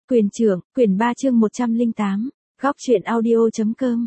Quyền trưởng, quyển 3 chương 108, góc truyện audio.com.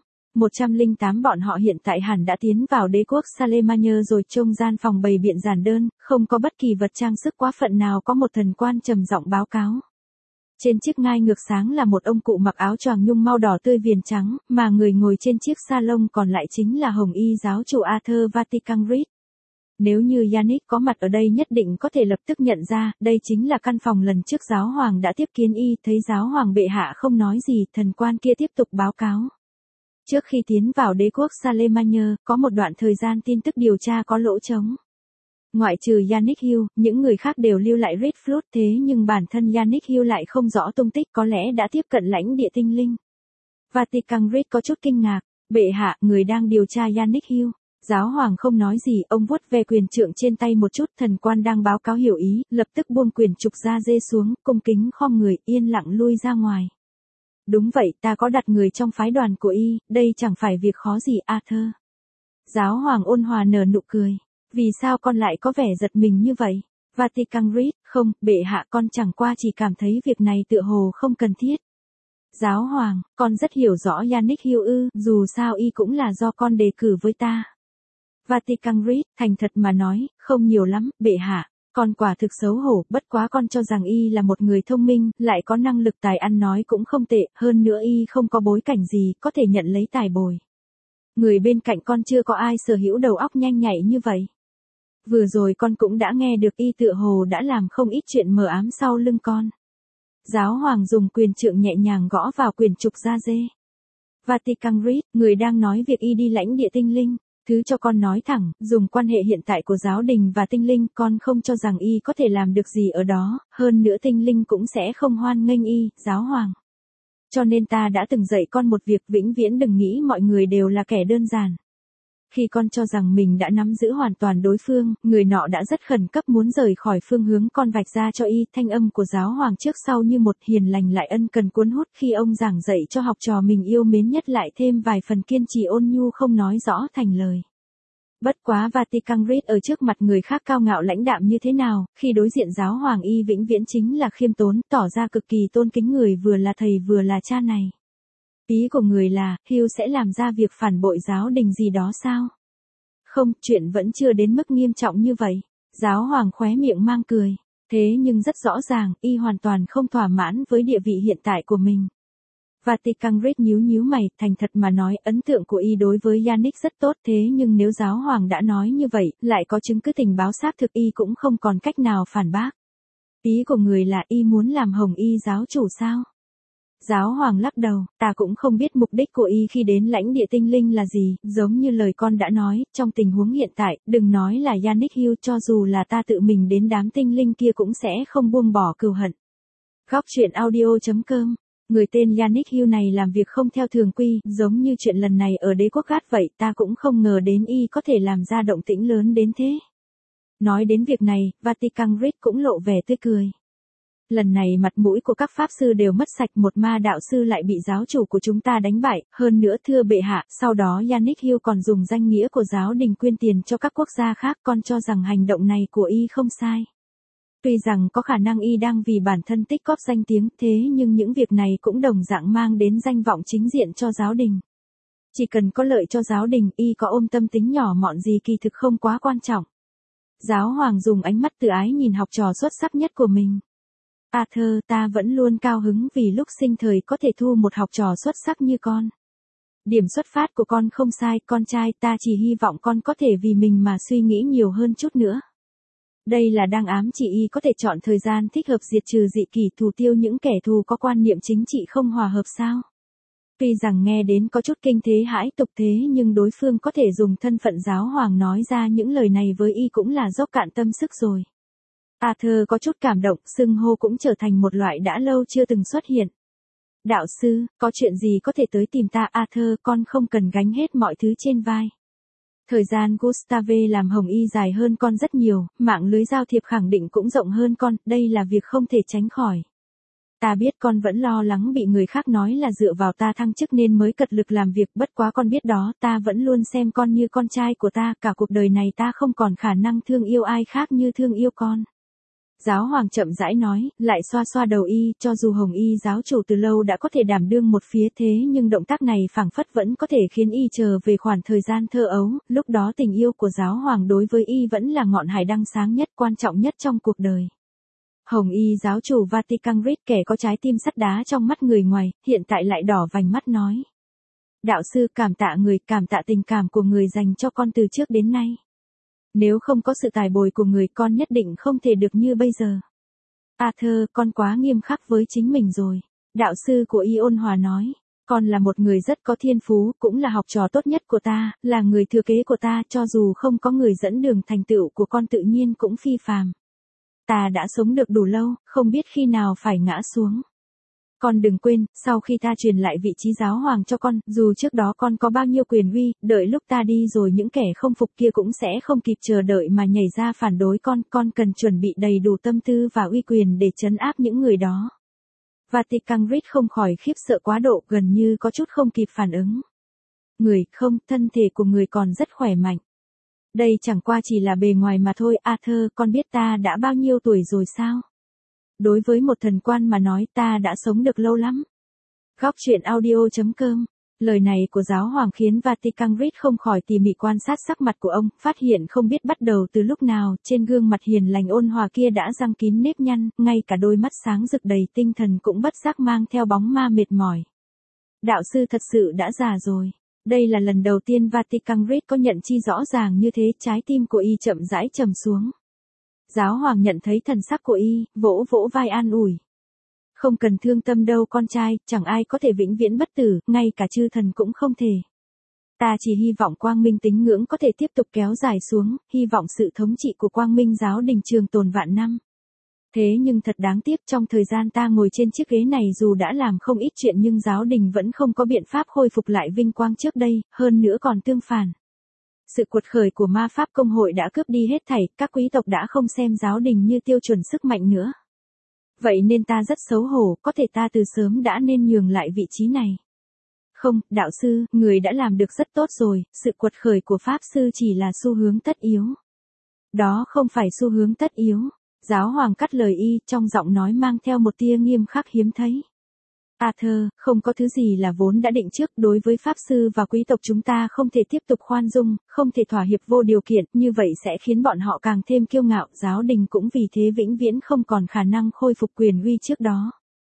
108 Bọn họ hiện tại hẳn đã tiến vào đế quốc Salemania rồi. Trông gian phòng bày biện giản đơn, không có bất kỳ vật trang sức quá phận nào. Có một thần quan trầm giọng báo cáo. Trên chiếc ngai ngược sáng là một ông cụ mặc áo choàng nhung mau đỏ tươi viền trắng, mà người ngồi trên chiếc salon còn lại chính là hồng y giáo chủ Arthur Vatican Reed. Nếu như Yannick có mặt ở đây nhất định có thể lập tức nhận ra, đây chính là căn phòng lần trước giáo hoàng đã tiếp kiến y. Thấy giáo hoàng bệ hạ không nói gì, thần quan kia tiếp tục báo cáo. Trước khi tiến vào đế quốc Salemania, có một đoạn thời gian tin tức điều tra có lỗ trống. Ngoại trừ Yannick Hill, những người khác đều lưu lại Red Flood, thế nhưng bản thân Yannick Hill lại không rõ tung tích, có lẽ đã tiếp cận lãnh địa tinh linh. Vatican Reed có chút kinh ngạc, bệ hạ, người đang điều tra Yannick Hill. Giáo hoàng không nói gì, ông vuốt ve quyền trượng trên tay một chút. Thần quan đang báo cáo hiểu ý, lập tức buông quyền trục da dê xuống, cung kính khom người, yên lặng lui ra ngoài. Đúng vậy, ta có đặt người trong phái đoàn của y, đây chẳng phải việc khó gì, Arthur. Giáo hoàng ôn hòa nở nụ cười. Vì sao con lại có vẻ giật mình như vậy? Vatican Reed, không, bệ hạ, con chẳng qua chỉ cảm thấy việc này tựa hồ không cần thiết. Giáo hoàng, con rất hiểu rõ Yannick Hill ư, dù sao y cũng là do con đề cử với ta. Vatican Reed, thành thật mà nói, không nhiều lắm, bệ hạ. Con quả thực xấu hổ, bất quá con cho rằng y là một người thông minh, lại có năng lực tài ăn nói cũng không tệ, hơn nữa y không có bối cảnh gì, có thể nhận lấy tài bồi. Người bên cạnh con chưa có ai sở hữu đầu óc nhanh nhạy như vậy. Vừa rồi con cũng đã nghe được y tựa hồ đã làm không ít chuyện mờ ám sau lưng con. Giáo hoàng dùng quyền trượng nhẹ nhàng gõ vào quyền trục da dê. Vatican Reed, người đang nói việc y đi lãnh địa tinh linh. Thứ cho con nói thẳng, dùng quan hệ hiện tại của giáo đình và tinh linh, con không cho rằng y có thể làm được gì ở đó, hơn nữa tinh linh cũng sẽ không hoan nghênh y, giáo hoàng. Cho nên ta đã từng dạy con một việc, vĩnh viễn đừng nghĩ mọi người đều là kẻ đơn giản. Khi con cho rằng mình đã nắm giữ hoàn toàn đối phương, người nọ đã rất khẩn cấp muốn rời khỏi phương hướng con vạch ra cho y. Thanh âm của giáo hoàng trước sau như một, hiền lành lại ân cần cuốn hút. Khi ông giảng dạy cho học trò mình yêu mến nhất lại thêm vài phần kiên trì ôn nhu không nói rõ thành lời. Bất quá Vatican Reed ở trước mặt người khác cao ngạo lãnh đạm như thế nào, khi đối diện giáo hoàng y vĩnh viễn chính là khiêm tốn, tỏ ra cực kỳ tôn kính người vừa là thầy vừa là cha này. Ý của người là, Hill sẽ làm ra việc phản bội giáo đình gì đó sao? Không, chuyện vẫn chưa đến mức nghiêm trọng như vậy. Giáo hoàng khóe miệng mang cười. Thế nhưng rất rõ ràng, y hoàn toàn không thỏa mãn với địa vị hiện tại của mình. Vatican Reed nhíu mày, thành thật mà nói, ấn tượng của y đối với Yannick rất tốt, thế nhưng nếu giáo hoàng đã nói như vậy, lại có chứng cứ tình báo xác thực, y cũng không còn cách nào phản bác. Ý của người là y muốn làm hồng y giáo chủ sao? Giáo hoàng lắc đầu, ta cũng không biết mục đích của y khi đến lãnh địa tinh linh là gì, giống như lời con đã nói, trong tình huống hiện tại, đừng nói là Yannick Hill, cho dù là ta tự mình đến đám tinh linh kia cũng sẽ không buông bỏ cừu hận. Góc truyện audio.com. Người tên Yannick Hill này làm việc không theo thường quy, giống như chuyện lần này ở đế quốc Gát vậy, ta cũng không ngờ đến y có thể làm ra động tĩnh lớn đến thế. Nói đến việc này, Vatican Reed cũng lộ vẻ tươi cười. Lần này mặt mũi của các pháp sư đều mất sạch, một ma đạo sư lại bị giáo chủ của chúng ta đánh bại, hơn nữa thưa bệ hạ, sau đó Yannick Hill còn dùng danh nghĩa của giáo đình quyên tiền cho các quốc gia khác, con cho rằng hành động này của y không sai. Tuy rằng có khả năng y đang vì bản thân tích góp danh tiếng, thế nhưng những việc này cũng đồng dạng mang đến danh vọng chính diện cho giáo đình. Chỉ cần có lợi cho giáo đình, y có ôm tâm tính nhỏ mọn gì kỳ thực không quá quan trọng. Giáo hoàng dùng ánh mắt từ ái nhìn học trò xuất sắc nhất của mình. Arthur, ta vẫn luôn cao hứng vì lúc sinh thời có thể thu một học trò xuất sắc như con. Điểm xuất phát của con không sai, con trai, ta chỉ hy vọng con có thể vì mình mà suy nghĩ nhiều hơn chút nữa. Đây là đang ám chỉ y có thể chọn thời gian thích hợp diệt trừ dị kỷ, thủ tiêu những kẻ thù có quan niệm chính trị không hòa hợp sao? Tuy rằng nghe đến có chút kinh thế hãi tục thế nhưng đối phương có thể dùng thân phận giáo hoàng nói ra những lời này với y cũng là dốc cạn tâm sức rồi. Arthur có chút cảm động, xưng hô cũng trở thành một loại đã lâu chưa từng xuất hiện. Đạo sư, có chuyện gì có thể tới tìm ta Arthur, con không cần gánh hết mọi thứ trên vai. Thời gian Gustave làm hồng y dài hơn con rất nhiều, mạng lưới giao thiệp khẳng định cũng rộng hơn con, đây là việc không thể tránh khỏi. Ta biết con vẫn lo lắng bị người khác nói là dựa vào ta thăng chức nên mới cật lực làm việc, bất quá con biết đó, ta vẫn luôn xem con như con trai của ta, cả cuộc đời này ta không còn khả năng thương yêu ai khác như thương yêu con. Giáo hoàng chậm rãi nói, lại xoa xoa đầu y, cho dù Hồng Y giáo chủ từ lâu đã có thể đảm đương một phía thế nhưng động tác này phảng phất vẫn có thể khiến y trở về khoảng thời gian thơ ấu, lúc đó tình yêu của giáo hoàng đối với y vẫn là ngọn hải đăng sáng nhất quan trọng nhất trong cuộc đời. Hồng Y giáo chủ Vatican Rit kẻ có trái tim sắt đá trong mắt người ngoài, hiện tại lại đỏ vành mắt nói. Đạo sư cảm tạ người, cảm tạ tình cảm của người dành cho con từ trước đến nay. Nếu không có sự tài bồi của người con nhất định không thể được như bây giờ. Arthur, con quá nghiêm khắc với chính mình rồi. Đạo sư của y ôn hòa nói. Con là một người rất có thiên phú, cũng là học trò tốt nhất của ta, là người thừa kế của ta, cho dù không có người dẫn đường thành tựu của con tự nhiên cũng phi phàm. Ta đã sống được đủ lâu, không biết khi nào phải ngã xuống. Con đừng quên, sau khi ta truyền lại vị trí giáo hoàng cho con, dù trước đó con có bao nhiêu quyền uy, đợi lúc ta đi rồi những kẻ không phục kia cũng sẽ không kịp chờ đợi mà nhảy ra phản đối con cần chuẩn bị đầy đủ tâm tư và uy quyền để trấn áp những người đó. Vatican Rit không khỏi khiếp sợ quá độ, gần như có chút không kịp phản ứng. Người, không, thân thể của người còn rất khỏe mạnh. Đây chẳng qua chỉ là bề ngoài mà thôi. Arthur, con biết ta đã bao nhiêu tuổi rồi sao? Đối với một thần quan mà nói ta đã sống được lâu lắm. Góc truyện audio.com. Lời này của giáo hoàng khiến Vatican Rit không khỏi tỉ mỉ quan sát sắc mặt của ông, phát hiện không biết bắt đầu từ lúc nào, trên gương mặt hiền lành ôn hòa kia đã răng kín nếp nhăn, ngay cả đôi mắt sáng rực đầy tinh thần cũng bất giác mang theo bóng ma mệt mỏi. Đạo sư thật sự đã già rồi. Đây là lần đầu tiên Vatican Rit có nhận chi rõ ràng như thế, trái tim của y chậm rãi trầm xuống. Giáo hoàng nhận thấy thần sắc của y, vỗ vỗ vai an ủi. Không cần thương tâm đâu con trai, chẳng ai có thể vĩnh viễn bất tử, ngay cả chư thần cũng không thể. Ta chỉ hy vọng quang minh tín ngưỡng có thể tiếp tục kéo dài xuống, hy vọng sự thống trị của quang minh giáo đình trường tồn vạn năm. Thế nhưng thật đáng tiếc, trong thời gian ta ngồi trên chiếc ghế này dù đã làm không ít chuyện nhưng giáo đình vẫn không có biện pháp khôi phục lại vinh quang trước đây, hơn nữa còn tương phản. Sự cuột khởi của ma pháp công hội đã cướp đi hết thảy, các quý tộc đã không xem giáo đình như tiêu chuẩn sức mạnh nữa. Vậy nên ta rất xấu hổ, có thể ta từ sớm đã nên nhường lại vị trí này. Không, đạo sư, người đã làm được rất tốt rồi, sự cuột khởi của pháp sư chỉ là xu hướng tất yếu. Đó không phải xu hướng tất yếu. Giáo hoàng cắt lời y, trong giọng nói mang theo một tia nghiêm khắc hiếm thấy. Arthur, không có thứ gì là vốn đã định trước, đối với pháp sư và quý tộc chúng ta không thể tiếp tục khoan dung, không thể thỏa hiệp vô điều kiện, như vậy sẽ khiến bọn họ càng thêm kiêu ngạo, giáo đình cũng vì thế vĩnh viễn không còn khả năng khôi phục quyền uy trước đó.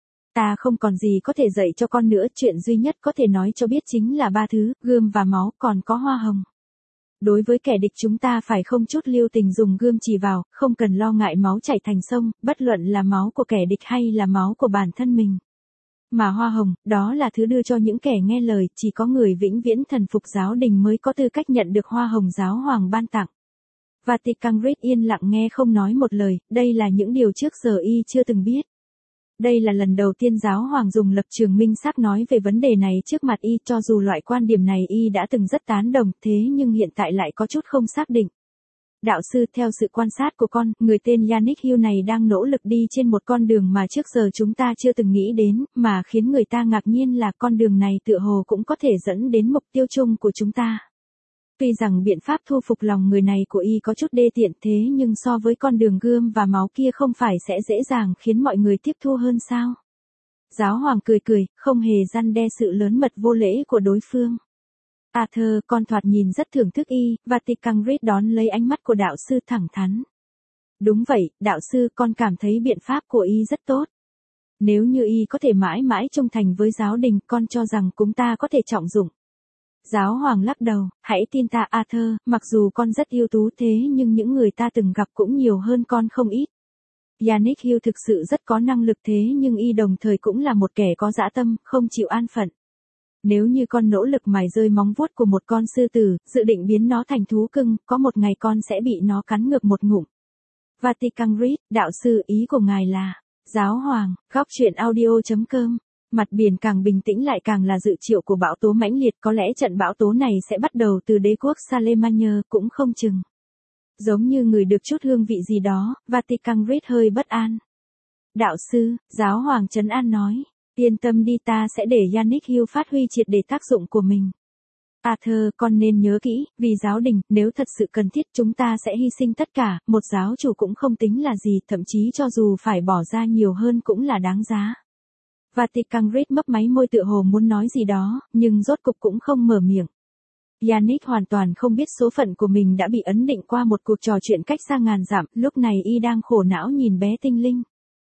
Ta không còn gì có thể dạy cho con nữa, chuyện duy nhất có thể nói cho biết chính là ba thứ, gươm và máu, còn có hoa hồng. Đối với kẻ địch chúng ta phải không chút lưu tình dùng gươm chỉ vào, không cần lo ngại máu chảy thành sông, bất luận là máu của kẻ địch hay là máu của bản thân mình. Mà hoa hồng, đó là thứ đưa cho những kẻ nghe lời, chỉ có người vĩnh viễn thần phục giáo đình mới có tư cách nhận được hoa hồng giáo hoàng ban tặng. Vatican Rit yên lặng nghe không nói một lời, đây là những điều trước giờ y chưa từng biết. Đây là lần đầu tiên giáo hoàng dùng lập trường minh xác nói về vấn đề này trước mặt y, cho dù loại quan điểm này y đã từng rất tán đồng, thế nhưng hiện tại lại có chút không xác định. Đạo sư, theo sự quan sát của con, người tên Yannick Hill này đang nỗ lực đi trên một con đường mà trước giờ chúng ta chưa từng nghĩ đến, mà khiến người ta ngạc nhiên là con đường này tựa hồ cũng có thể dẫn đến mục tiêu chung của chúng ta. Tuy rằng biện pháp thu phục lòng người này của y có chút đê tiện thế nhưng so với con đường gươm và máu kia không phải sẽ dễ dàng khiến mọi người tiếp thu hơn sao? Giáo hoàng cười cười, không hề răn đe sự lớn mật vô lễ của đối phương. Arthur, con thoạt nhìn rất thưởng thức y, Vatican Rit đón lấy ánh mắt của đạo sư thẳng thắn. Đúng vậy, đạo sư, con cảm thấy biện pháp của y rất tốt. Nếu như y có thể mãi mãi trung thành với giáo đình, con cho rằng chúng ta có thể trọng dụng. Giáo hoàng lắc đầu, hãy tin ta Arthur, mặc dù con rất ưu tú thế nhưng những người ta từng gặp cũng nhiều hơn con không ít. Yannick Hill thực sự rất có năng lực thế nhưng y đồng thời cũng là một kẻ có dã tâm, không chịu an phận. Nếu như con nỗ lực mài rơi móng vuốt của một con sư tử, dự định biến nó thành thú cưng, có một ngày con sẽ bị nó cắn ngược một ngụm. Vatican Rit, đạo sư, ý của ngài là, giáo hoàng, góc truyện audio.com. Mặt biển càng bình tĩnh lại càng là dự triệu của bão tố mãnh liệt, có lẽ trận bão tố này sẽ bắt đầu từ đế quốc Salemania, cũng không chừng. Giống như người được chút hương vị gì đó, Vatican Rit hơi bất an. Đạo sư, giáo hoàng trấn an nói, yên tâm đi, ta sẽ để Yannick Hill phát huy triệt để tác dụng của mình. Arthur, con nên nhớ kỹ, vì giáo đình, nếu thật sự cần thiết chúng ta sẽ hy sinh tất cả, một giáo chủ cũng không tính là gì, thậm chí cho dù phải bỏ ra nhiều hơn cũng là đáng giá. Vatican Rit mấp máy môi tựa hồ muốn nói gì đó, nhưng rốt cục cũng không mở miệng. Yannick hoàn toàn không biết số phận của mình đã bị ấn định qua một cuộc trò chuyện cách xa ngàn dặm, lúc này y đang khổ não nhìn bé tinh linh.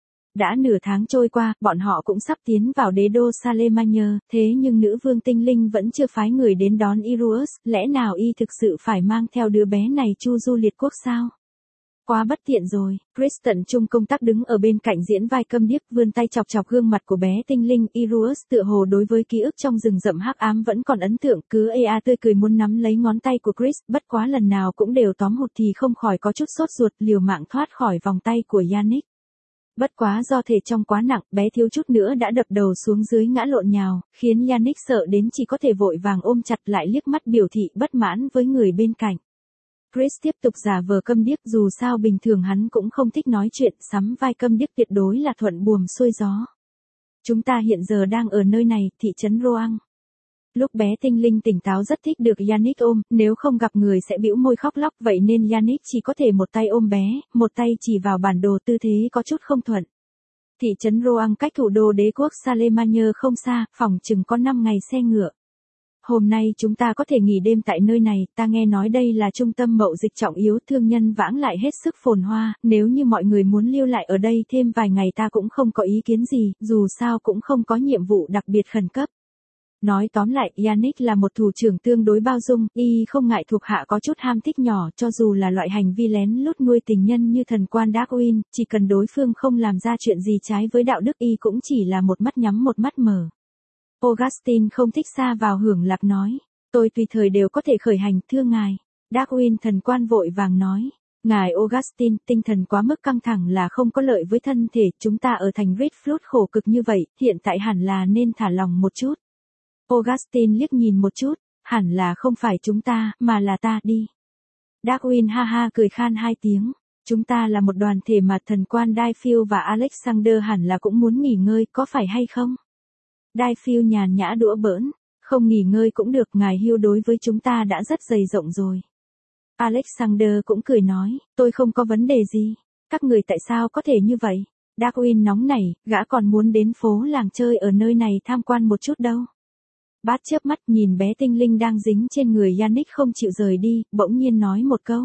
Đã nửa tháng trôi qua, bọn họ cũng sắp tiến vào đế đô Salemania, thế nhưng nữ vương tinh linh vẫn chưa phái người đến đón Iruus, lẽ nào y thực sự phải mang theo đứa bé này chu du liệt quốc sao? Quá bất tiện rồi. Kristen Trung công tác đứng ở bên cạnh diễn vai câm điếc, vươn tay chọc chọc gương mặt của bé tinh linh. Iruus tựa hồ đối với ký ức trong rừng rậm hắc ám vẫn còn ấn tượng, cứ tươi cười muốn nắm lấy ngón tay của Chris, bất quá lần nào cũng đều tóm hụt thì không khỏi có chút sốt ruột, liều mạng thoát khỏi vòng tay của Yannick. Bất quá do thể trong quá nặng, bé thiếu chút nữa đã đập đầu xuống dưới ngã lộn nhào, khiến Yannick sợ đến chỉ có thể vội vàng ôm chặt lại, liếc mắt biểu thị bất mãn với người bên cạnh. Chris tiếp tục giả vờ câm điếc, dù sao bình thường hắn cũng không thích nói chuyện, sắm vai câm điếc tuyệt đối là thuận buồm xuôi gió. Chúng ta hiện giờ đang ở nơi này, thị trấn Roang. Lúc bé tinh linh tỉnh táo rất thích được Yannick ôm, nếu không gặp người sẽ bĩu môi khóc lóc, vậy nên Yannick chỉ có thể một tay ôm bé, một tay chỉ vào bản đồ, tư thế có chút không thuận. Thị trấn Roang cách thủ đô đế quốc Salemania không xa, phỏng chừng có 5 ngày xe ngựa. Hôm nay chúng ta có thể nghỉ đêm tại nơi này, ta nghe nói đây là trung tâm mậu dịch trọng yếu, thương nhân vãng lại hết sức phồn hoa, nếu như mọi người muốn lưu lại ở đây thêm vài ngày ta cũng không có ý kiến gì, dù sao cũng không có nhiệm vụ đặc biệt khẩn cấp. Nói tóm lại, Yannick là một thủ trưởng tương đối bao dung, y không ngại thuộc hạ có chút ham thích nhỏ, cho dù là loại hành vi lén lút nuôi tình nhân như thần quan Darwin, chỉ cần đối phương không làm ra chuyện gì trái với đạo đức y cũng chỉ là một mắt nhắm một mắt mở. Augustine không thích xa vào hưởng lạc nói, tôi tùy thời đều có thể khởi hành, thưa ngài. Darwin thần quan vội vàng nói, ngài Augustine, tinh thần quá mức căng thẳng là không có lợi với thân thể, chúng ta ở thành Redford khổ cực như vậy, hiện tại hẳn là nên thả lòng một chút. Augustine liếc nhìn một chút, hẳn là không phải chúng ta, mà là ta đi. Darwin ha ha cười khan 2 tiếng, chúng ta là một đoàn thể mà thần quan Dayfield và Alexander hẳn là cũng muốn nghỉ ngơi, có phải hay không? Dayfield nhàn nhã đũa bỡn, không nghỉ ngơi cũng được, ngài hưu đối với chúng ta đã rất dày rộng rồi. Alexander cũng cười nói, tôi không có vấn đề gì, các người tại sao có thể như vậy? Darwin nóng nảy, gã còn muốn đến phố làng chơi ở nơi này tham quan một chút đâu. Bát chớp mắt nhìn bé tinh linh đang dính trên người Yannick không chịu rời đi, bỗng nhiên nói một câu.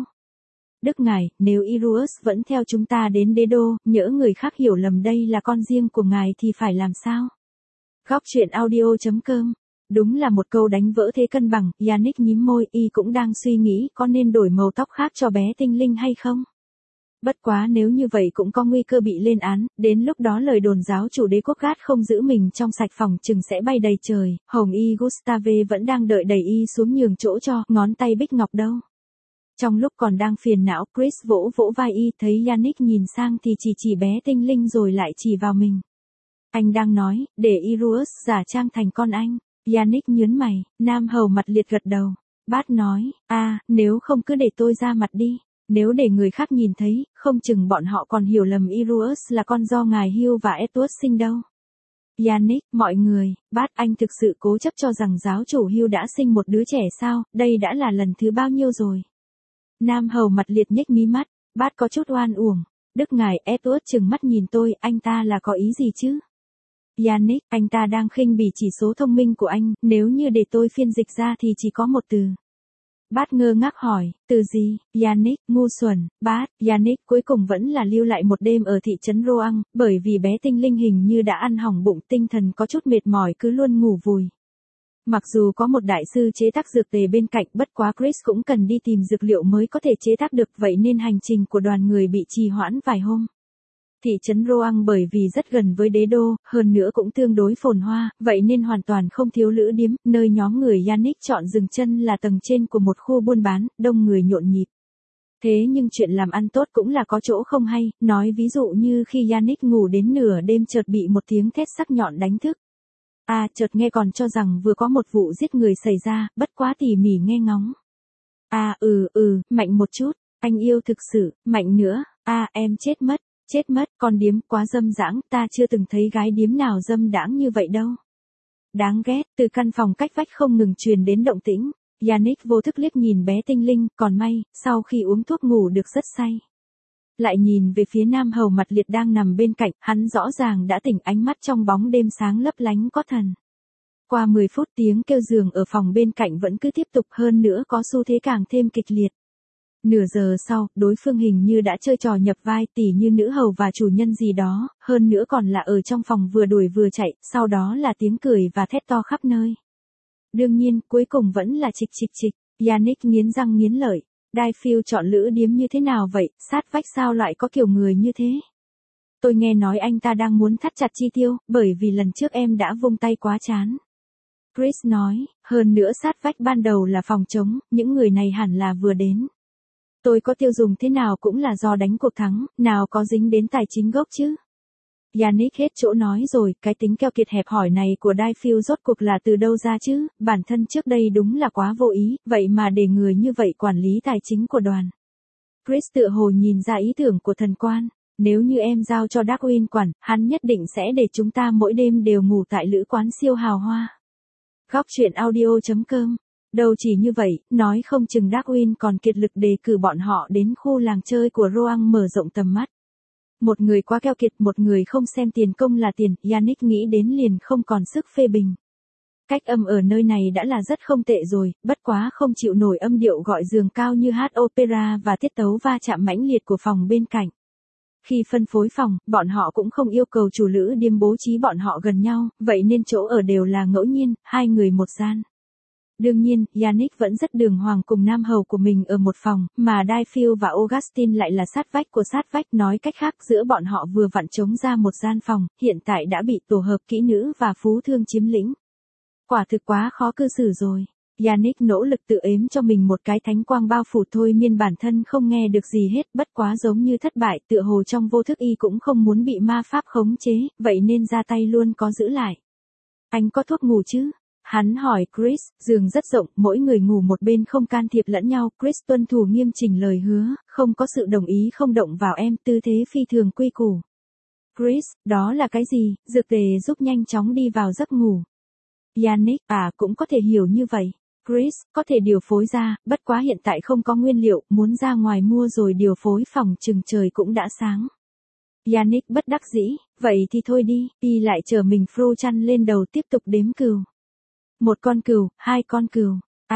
Đức ngài, nếu Iruus vẫn theo chúng ta đến đế đô, nhỡ người khác hiểu lầm đây là con riêng của ngài thì phải làm sao? Góc truyện audio.com. Đúng là một câu đánh vỡ thế cân bằng, Yannick nhím môi, y cũng đang suy nghĩ có nên đổi màu tóc khác cho bé tinh linh hay không. Bất quá nếu như vậy cũng có nguy cơ bị lên án, đến lúc đó lời đồn giáo chủ đế quốc Gát không giữ mình trong sạch, phòng chừng sẽ bay đầy trời. Hồng y Gustave vẫn đang đợi đẩy y xuống nhường chỗ cho, ngón tay bích ngọc đâu. Trong lúc còn đang phiền não, Chris vỗ vỗ vai y, thấy Yannick nhìn sang thì chỉ bé tinh linh rồi lại chỉ vào mình. Anh đang nói, để Iruus giả trang thành con anh. Yannick nhớn mày, nam hầu mặt liệt gật đầu. Bát nói, nếu không cứ để tôi ra mặt đi. Nếu để người khác nhìn thấy, không chừng bọn họ còn hiểu lầm Iruus là con do ngài Hugh và Edward sinh đâu. Yannick, mọi người, Bát, anh thực sự cố chấp cho rằng giáo chủ Hugh đã sinh một đứa trẻ sao, đây đã là lần thứ bao nhiêu rồi. Nam hầu mặt liệt nhếch mí mắt, Bát có chút oan uổng. Đức ngài Edward trừng mắt nhìn tôi, anh ta là có ý gì chứ? Yannick, anh ta đang khinh bỉ chỉ số thông minh của anh, nếu như để tôi phiên dịch ra thì chỉ có một từ. Bát ngơ ngác hỏi, từ gì? Yannick, ngu xuẩn. Bát, Yannick cuối cùng vẫn là lưu lại một đêm ở thị trấn Roang, bởi vì bé tinh linh hình như đã ăn hỏng bụng, tinh thần có chút mệt mỏi cứ luôn ngủ vùi. Mặc dù có một đại sư chế tác dược tề bên cạnh, bất quá Chris cũng cần đi tìm dược liệu mới có thể chế tác được, vậy nên hành trình của đoàn người bị trì hoãn vài hôm. Thị trấn Roang bởi vì rất gần với đế đô, hơn nữa cũng tương đối phồn hoa, vậy nên hoàn toàn không thiếu lữ điếm, nơi nhóm người Yannick chọn dừng chân là tầng trên của một khu buôn bán, đông người nhộn nhịp. Thế nhưng chuyện làm ăn tốt cũng là có chỗ không hay, nói ví dụ như khi Yannick ngủ đến nửa đêm chợt bị một tiếng thét sắc nhọn đánh thức. Chợt nghe còn cho rằng vừa có một vụ giết người xảy ra, bất quá tỉ mỉ nghe ngóng. Mạnh một chút, anh yêu thực sự, mạnh nữa, em chết mất. Chết mất, con điếm quá dâm dãng, ta chưa từng thấy gái điếm nào dâm đãng như vậy đâu. Đáng ghét, từ căn phòng cách vách không ngừng truyền đến động tĩnh. Yannick vô thức liếc nhìn bé tinh linh, còn may, sau khi uống thuốc ngủ được rất say. Lại nhìn về phía nam hầu mặt liệt đang nằm bên cạnh, hắn rõ ràng đã tỉnh, ánh mắt trong bóng đêm sáng lấp lánh có thần. Qua 10 phút tiếng kêu giường ở phòng bên cạnh vẫn cứ tiếp tục, hơn nữa có xu thế càng thêm kịch liệt. Nửa giờ sau, đối phương hình như đã chơi trò nhập vai tỉ như nữ hầu và chủ nhân gì đó, hơn nữa còn là ở trong phòng vừa đuổi vừa chạy, sau đó là tiếng cười và thét to khắp nơi. Đương nhiên, cuối cùng vẫn là chịch chịch chịch, Yannick nghiến răng nghiến lợi. Daifield chọn lữ điếm như thế nào vậy, sát vách sao lại có kiểu người như thế? Tôi nghe nói anh ta đang muốn thắt chặt chi tiêu, bởi vì lần trước em đã vung tay quá chán. Chris nói, hơn nữa sát vách ban đầu là phòng trống, những người này hẳn là vừa đến. Tôi có tiêu dùng thế nào cũng là do đánh cuộc thắng, nào có dính đến tài chính gốc chứ. Yannick hết chỗ nói rồi, cái tính keo kiệt hẹp hòi này của Daifield rốt cuộc là từ đâu ra chứ, bản thân trước đây đúng là quá vô ý, vậy mà để người như vậy quản lý tài chính của đoàn. Chris tựa hồ nhìn ra ý tưởng của thần quan, nếu như em giao cho Darwin quản, hắn nhất định sẽ để chúng ta mỗi đêm đều ngủ tại lữ quán siêu hào hoa. Góc truyện audio.com. Đâu chỉ như vậy, nói không chừng Darwin còn kiệt lực đề cử bọn họ đến khu làng chơi của Roang mở rộng tầm mắt. Một người quá keo kiệt, một người không xem tiền công là tiền, Yannick nghĩ đến liền không còn sức phê bình. Cách âm ở nơi này đã là rất không tệ rồi, bất quá không chịu nổi âm điệu gọi giường cao như hát opera và tiết tấu va chạm mãnh liệt của phòng bên cạnh. Khi phân phối phòng, bọn họ cũng không yêu cầu chủ lữ điếm bố trí bọn họ gần nhau, vậy nên chỗ ở đều là ngẫu nhiên, 2 người một gian. Đương nhiên, Yannick vẫn rất đường hoàng cùng nam hầu của mình ở một phòng, mà Daifield và Augustine lại là sát vách của sát vách, nói cách khác giữa bọn họ vừa vặn trống ra một gian phòng, hiện tại đã bị tổ hợp kỹ nữ và phú thương chiếm lĩnh. Quả thực quá khó cư xử rồi. Yannick nỗ lực tự ếm cho mình một cái thánh quang bao phủ thôi miên bản thân không nghe được gì hết, bất quá giống như thất bại, tựa hồ trong vô thức y cũng không muốn bị ma pháp khống chế, vậy nên ra tay luôn có giữ lại. Anh có thuốc ngủ chứ? Hắn hỏi Chris, giường rất rộng, mỗi người ngủ một bên không can thiệp lẫn nhau, Chris tuân thủ nghiêm chỉnh lời hứa, không có sự đồng ý không động vào em, tư thế phi thường quy củ. Chris, đó là cái gì? Dược tề giúp nhanh chóng đi vào giấc ngủ. Yannick, cũng có thể hiểu như vậy. Chris, có thể điều phối ra, bất quá hiện tại không có nguyên liệu, muốn ra ngoài mua rồi điều phối phòng chừng trời cũng đã sáng. Yannick bất đắc dĩ, vậy thì thôi đi, y lại chở mình phô chăn lên đầu tiếp tục đếm cừu. 1 con cừu, 2 con cừu.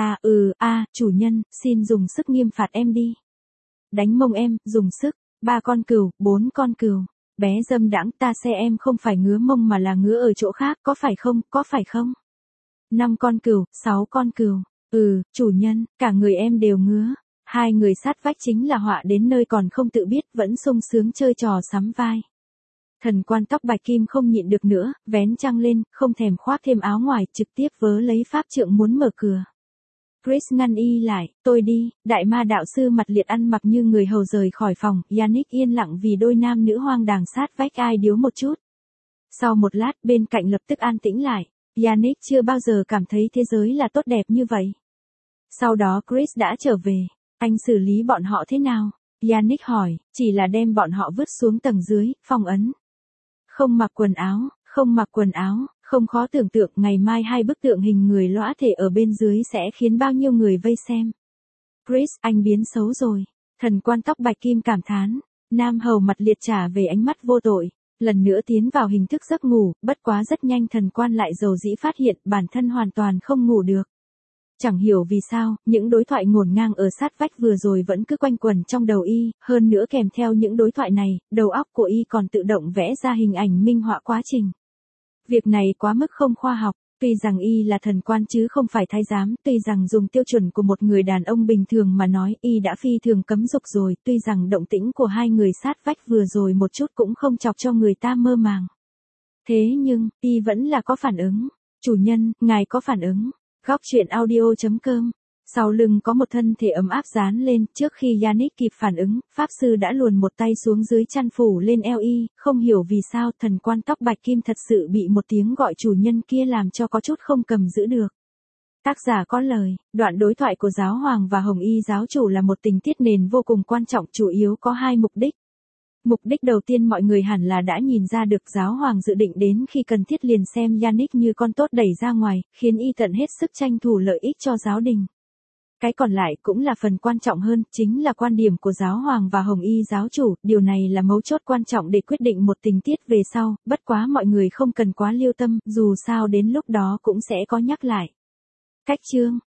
Chủ nhân, xin dùng sức nghiêm phạt em đi. Đánh mông em, dùng sức. 3 con cừu, 4 con cừu. Bé dâm đãng, ta xe em không phải ngứa mông mà là ngứa ở chỗ khác, có phải không? 5 con cừu, 6 con cừu. Chủ nhân, cả người em đều ngứa. 2 người sát vách chính là họa đến nơi còn không tự biết, vẫn sung sướng chơi trò sắm vai. Thần quan tóc bạch kim không nhịn được nữa, vén chăn lên, không thèm khoác thêm áo ngoài, trực tiếp vớ lấy pháp trượng muốn mở cửa. Chris ngăn y lại, tôi đi, đại ma đạo sư mặt liệt ăn mặc như người hầu rời khỏi phòng, Yannick yên lặng vì đôi nam nữ hoang đàng sát vách ai điếu một chút. Sau một lát bên cạnh lập tức an tĩnh lại, Yannick chưa bao giờ cảm thấy thế giới là tốt đẹp như vậy. Sau đó Chris đã trở về, anh xử lý bọn họ thế nào? Yannick hỏi, chỉ là đem bọn họ vứt xuống tầng dưới, phong ấn. Không mặc quần áo, không khó tưởng tượng ngày mai 2 bức tượng hình người lõa thể ở bên dưới sẽ khiến bao nhiêu người vây xem. Chris, anh biến xấu rồi. Thần quan tóc bạch kim cảm thán. Nam hầu mặt liệt trả về ánh mắt vô tội. Lần nữa tiến vào hình thức giấc ngủ, bất quá rất nhanh thần quan lại dầu dĩ phát hiện bản thân hoàn toàn không ngủ được. Chẳng hiểu vì sao, những đối thoại ngổn ngang ở sát vách vừa rồi vẫn cứ quanh quẩn trong đầu y, hơn nữa kèm theo những đối thoại này, đầu óc của y còn tự động vẽ ra hình ảnh minh họa quá trình. Việc này quá mức không khoa học, tuy rằng y là thần quan chứ không phải thái giám, tuy rằng dùng tiêu chuẩn của một người đàn ông bình thường mà nói y đã phi thường cấm dục rồi, tuy rằng động tĩnh của 2 người sát vách vừa rồi một chút cũng không chọc cho người ta mơ màng. Thế nhưng, y vẫn là có phản ứng. Chủ nhân, ngài có phản ứng. Góc truyện audio.com. Sau lưng có một thân thể ấm áp dán lên, trước khi Yannick kịp phản ứng, pháp sư đã luồn một tay xuống dưới chăn phủ lên eo y, không hiểu vì sao thần quan tóc bạch kim thật sự bị một tiếng gọi chủ nhân kia làm cho có chút không cầm giữ được. Tác giả có lời, đoạn đối thoại của giáo hoàng và hồng y giáo chủ là một tình tiết nền vô cùng quan trọng, chủ yếu có 2 mục đích. Mục đích đầu tiên mọi người hẳn là đã nhìn ra được giáo hoàng dự định đến khi cần thiết liền xem Yannick như con tốt đẩy ra ngoài, khiến y tận hết sức tranh thủ lợi ích cho giáo đình. Cái còn lại cũng là phần quan trọng hơn, chính là quan điểm của giáo hoàng và Hồng Y giáo chủ, điều này là mấu chốt quan trọng để quyết định một tình tiết về sau, bất quá mọi người không cần quá lưu tâm, dù sao đến lúc đó cũng sẽ có nhắc lại. Cách chương